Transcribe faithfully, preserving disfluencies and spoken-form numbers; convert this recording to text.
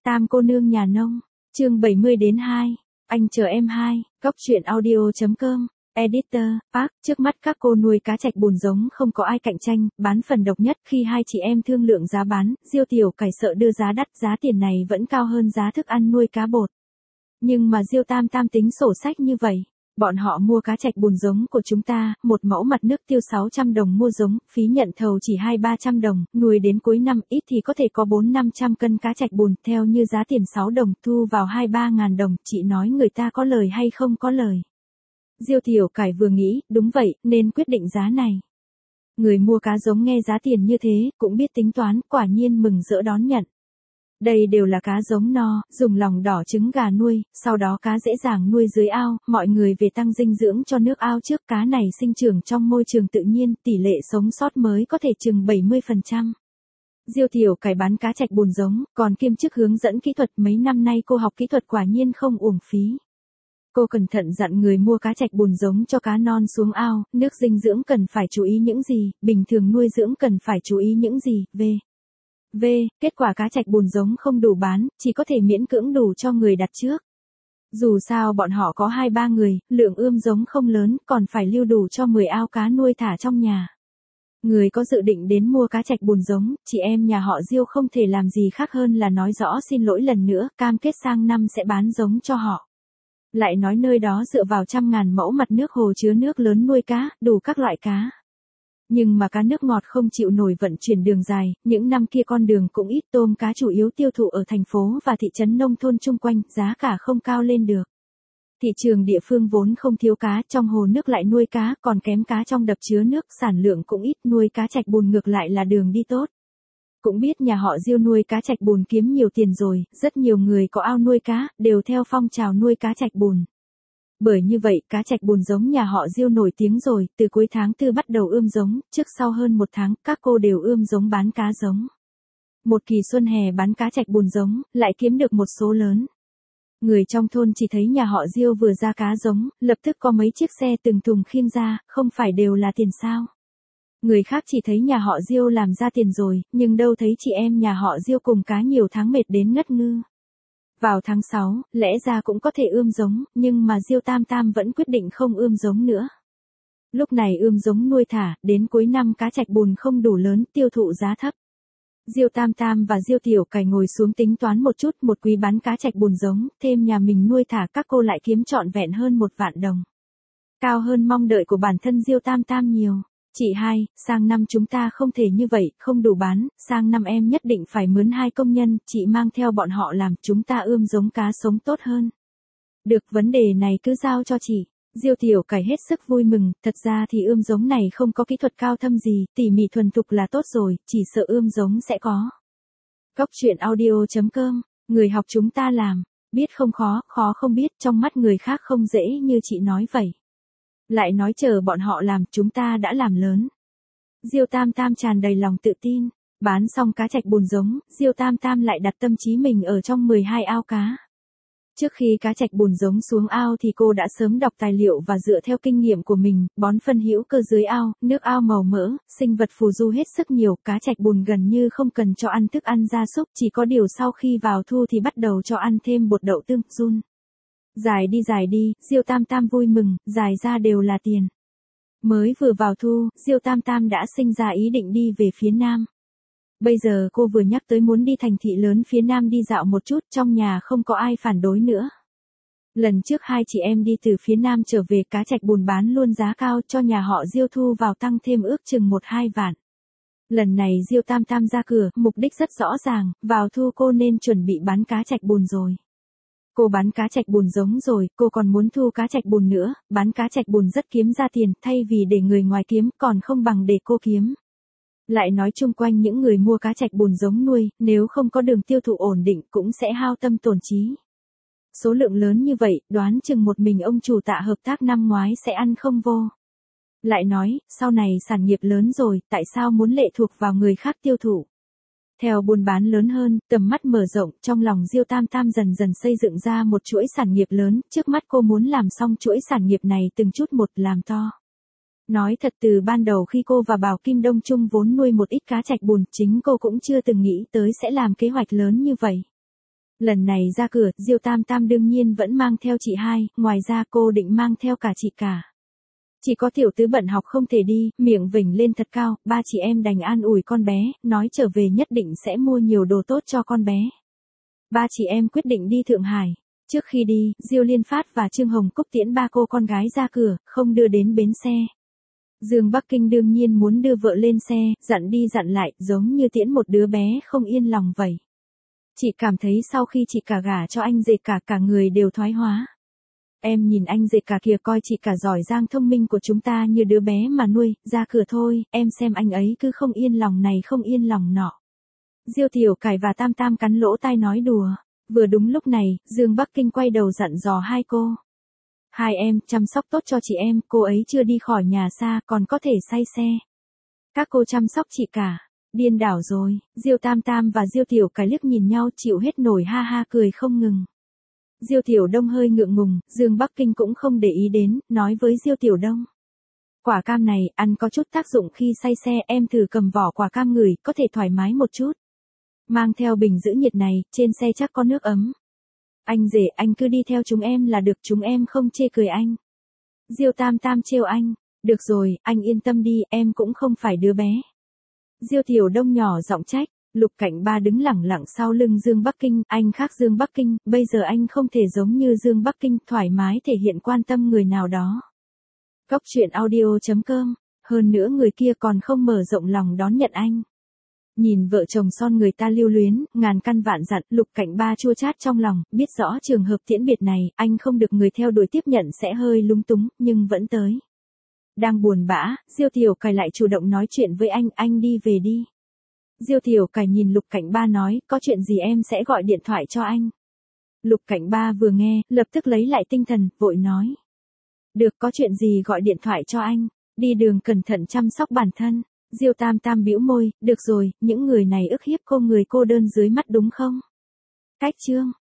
Tam cô nương nhà nông, chương bảy mươi đến hai, anh chờ em hai, góc truyện audio.com, editor, Park, trước mắt các cô nuôi cá trạch bùn giống không có ai cạnh tranh, bán phần độc nhất khi hai chị em thương lượng giá bán, Diêu Tiểu Cải sợ đưa giá đắt, giá tiền này vẫn cao hơn giá thức ăn nuôi cá bột. Nhưng mà Diêu Tam Tam tính sổ sách như vậy. Bọn họ mua cá trạch bùn giống của chúng ta, một mẫu mặt nước tiêu sáu trăm đồng mua giống, phí nhận thầu chỉ hai ba trăm đồng, nuôi đến cuối năm ít thì có thể có bốn năm trăm cân cá trạch bùn, theo như giá tiền sáu đồng, thu vào hai ba ngàn đồng, chị nói người ta có lời hay không có lời. Diêu Tiểu Cải vừa nghĩ, đúng vậy, nên quyết định giá này. Người mua cá giống nghe giá tiền như thế, cũng biết tính toán, quả nhiên mừng rỡ đón nhận. Đây đều là cá giống no, dùng lòng đỏ trứng gà nuôi, sau đó cá dễ dàng nuôi dưới ao, mọi người về tăng dinh dưỡng cho nước ao trước, cá này sinh trưởng trong môi trường tự nhiên, tỷ lệ sống sót mới có thể chừng bảy mươi phần trăm. Diêu Tiểu Cải bán cá trạch bùn giống, còn kiêm chức hướng dẫn kỹ thuật, mấy năm nay cô học kỹ thuật quả nhiên không uổng phí. Cô cẩn thận dặn người mua cá trạch bùn giống cho cá non xuống ao, nước dinh dưỡng cần phải chú ý những gì, bình thường nuôi dưỡng cần phải chú ý những gì, v. V, kết quả cá trạch bùn giống không đủ bán, chỉ có thể miễn cưỡng đủ cho người đặt trước. Dù sao bọn họ có hai ba người, lượng ươm giống không lớn, còn phải lưu đủ cho mười ao cá nuôi thả trong nhà. Người có dự định đến mua cá trạch bùn giống, chị em nhà họ Diêu không thể làm gì khác hơn là nói rõ xin lỗi lần nữa, cam kết sang năm sẽ bán giống cho họ. Lại nói nơi đó dựa vào trăm ngàn mẫu mặt nước hồ chứa nước lớn nuôi cá, đủ các loại cá. Nhưng mà cá nước ngọt không chịu nổi vận chuyển đường dài, những năm kia con đường cũng ít, tôm cá chủ yếu tiêu thụ ở thành phố và thị trấn nông thôn chung quanh, giá cả không cao lên được. Thị trường địa phương vốn không thiếu cá, trong hồ nước lại nuôi cá, còn kém cá trong đập chứa nước, sản lượng cũng ít, nuôi cá trạch bùn ngược lại là đường đi tốt. Cũng biết nhà họ Diêu nuôi cá trạch bùn kiếm nhiều tiền rồi, rất nhiều người có ao nuôi cá, đều theo phong trào nuôi cá trạch bùn. Bởi như vậy, cá trạch bùn giống nhà họ Diêu nổi tiếng rồi, từ cuối tháng tư bắt đầu ươm giống, trước sau hơn một tháng, các cô đều ươm giống bán cá giống. Một kỳ xuân hè bán cá trạch bùn giống, lại kiếm được một số lớn. Người trong thôn chỉ thấy nhà họ Diêu vừa ra cá giống, lập tức có mấy chiếc xe từng thùng khiêng ra, không phải đều là tiền sao. Người khác chỉ thấy nhà họ Diêu làm ra tiền rồi, nhưng đâu thấy chị em nhà họ Diêu cùng cá nhiều tháng mệt đến ngất ngư. Vào tháng sáu, lẽ ra cũng có thể ươm giống, nhưng mà Diêu Tam Tam vẫn quyết định không ươm giống nữa. Lúc này ươm giống nuôi thả, đến cuối năm cá trạch bùn không đủ lớn, tiêu thụ giá thấp. Diêu Tam Tam và Diêu Tiểu Cải ngồi xuống tính toán một chút, một quý bán cá trạch bùn giống, thêm nhà mình nuôi thả, các cô lại kiếm trọn vẹn hơn một vạn đồng. Cao hơn mong đợi của bản thân Diêu Tam Tam nhiều. Chị hai, sang năm chúng ta không thể như vậy, không đủ bán, sang năm em nhất định phải mướn hai công nhân, chị mang theo bọn họ làm, chúng ta ươm giống cá sống tốt hơn. Được, vấn đề này cứ giao cho chị. Diêu Tiểu Cải hết sức vui mừng, thật ra thì ươm giống này không có kỹ thuật cao thâm gì, tỉ mỉ thuần thục là tốt rồi, chỉ sợ ươm giống sẽ có. Góc truyện audio.com, người học chúng ta làm, biết không khó, khó không biết, trong mắt người khác không dễ như chị nói vậy. Lại nói chờ bọn họ làm, chúng ta đã làm lớn. Diêu Tam Tam tràn đầy lòng tự tin, bán xong cá trạch bùn giống, Diêu Tam Tam lại đặt tâm trí mình ở trong mười hai ao cá. Trước khi cá trạch bùn giống xuống ao thì cô đã sớm đọc tài liệu và dựa theo kinh nghiệm của mình, bón phân hữu cơ dưới ao, nước ao màu mỡ, sinh vật phù du hết sức nhiều, cá trạch bùn gần như không cần cho ăn thức ăn gia súc, chỉ có điều sau khi vào thu thì bắt đầu cho ăn thêm bột đậu tương, giun. Dài đi dài đi, Diêu Tam Tam vui mừng, dài ra đều là tiền. Mới vừa vào thu, Diêu Tam Tam đã sinh ra ý định đi về phía Nam. Bây giờ cô vừa nhắc tới muốn đi thành thị lớn phía Nam đi dạo một chút, trong nhà không có ai phản đối nữa. Lần trước hai chị em đi từ phía Nam trở về, cá trạch bùn bán luôn giá cao, cho nhà họ Diêu thu vào tăng thêm ước chừng một hai vạn. Lần này Diêu Tam Tam ra cửa, mục đích rất rõ ràng, vào thu cô nên chuẩn bị bán cá trạch bùn rồi. Cô bán cá trạch bùn giống rồi, cô còn muốn thu cá trạch bùn nữa, bán cá trạch bùn rất kiếm ra tiền, thay vì để người ngoài kiếm, còn không bằng để cô kiếm. Lại nói chung quanh những người mua cá trạch bùn giống nuôi, nếu không có đường tiêu thụ ổn định cũng sẽ hao tâm tổn trí. Số lượng lớn như vậy, đoán chừng một mình ông chủ Tạ hợp tác năm ngoái sẽ ăn không vô. Lại nói, sau này sản nghiệp lớn rồi, tại sao muốn lệ thuộc vào người khác tiêu thụ? Theo buôn bán lớn hơn, tầm mắt mở rộng, trong lòng Diêu Tam Tam dần dần xây dựng ra một chuỗi sản nghiệp lớn, trước mắt cô muốn làm xong chuỗi sản nghiệp này từng chút một, làm to. Nói thật, từ ban đầu khi cô và Bảo Kim Đông chung vốn nuôi một ít cá trạch bùn, chính cô cũng chưa từng nghĩ tới sẽ làm kế hoạch lớn như vậy. Lần này ra cửa, Diêu Tam Tam đương nhiên vẫn mang theo chị hai, ngoài ra cô định mang theo cả chị cả. Chỉ có tiểu tứ bận học không thể đi, miệng vểnh lên thật cao, ba chị em đành an ủi con bé, nói trở về nhất định sẽ mua nhiều đồ tốt cho con bé. Ba chị em quyết định đi Thượng Hải. Trước khi đi, Diêu Liên Phát và Trương Hồng Cúc tiễn ba cô con gái ra cửa, không đưa đến bến xe. Dương Bắc Kinh đương nhiên muốn đưa vợ lên xe, dặn đi dặn lại, giống như tiễn một đứa bé không yên lòng vậy. Chị cảm thấy sau khi chị cả gả cho anh rể cả cả người đều thoái hóa. Em nhìn anh rể cả kìa, coi chị cả giỏi giang thông minh của chúng ta như đứa bé mà nuôi, ra cửa thôi, em xem anh ấy cứ không yên lòng này không yên lòng nọ. Diêu Tiểu Cải và Tam Tam cắn lỗ tai nói đùa. Vừa đúng lúc này, Dương Bắc Kinh quay đầu dặn dò hai cô. Hai em, chăm sóc tốt cho chị em, cô ấy chưa đi khỏi nhà xa, còn có thể say xe. Các cô chăm sóc chị cả. Điên đảo rồi, Diêu Tam Tam và Diêu Tiểu Cải liếc nhìn nhau chịu hết nổi ha ha cười không ngừng. Diêu Tiểu Đông hơi ngượng ngùng, Dương Bắc Kinh cũng không để ý đến, nói với Diêu Tiểu Đông. Quả cam này, ăn có chút tác dụng khi say xe, em thử cầm vỏ quả cam ngửi, có thể thoải mái một chút. Mang theo bình giữ nhiệt này, trên xe chắc có nước ấm. Anh rể, anh cứ đi theo chúng em là được, chúng em không chê cười anh. Diêu Tam Tam trêu anh, được rồi, anh yên tâm đi, em cũng không phải đứa bé. Diêu Tiểu Đông nhỏ giọng trách. Lục Cảnh Ba đứng lẳng lặng sau lưng Dương Bắc Kinh, anh khác Dương Bắc Kinh, bây giờ anh không thể giống như Dương Bắc Kinh, thoải mái thể hiện quan tâm người nào đó. Cốc truyện audio chấm com, hơn nữa người kia còn không mở rộng lòng đón nhận anh. Nhìn vợ chồng son người ta lưu luyến, ngàn căn vạn dặn, Lục Cảnh Ba chua chát trong lòng, biết rõ trường hợp tiễn biệt này, anh không được người theo đuổi tiếp nhận sẽ hơi lung túng, nhưng vẫn tới. Đang buồn bã, Diêu Tiểu Cải lại chủ động nói chuyện với anh, anh đi về đi. Diêu Tiểu Cải nhìn Lục Cảnh Ba nói, có chuyện gì em sẽ gọi điện thoại cho anh. Lục Cảnh Ba vừa nghe, lập tức lấy lại tinh thần, vội nói. Được, có chuyện gì gọi điện thoại cho anh, đi đường cẩn thận chăm sóc bản thân. Diêu Tam Tam bĩu môi, được rồi, những người này ức hiếp cô, người cô đơn dưới mắt đúng không? Cách chương.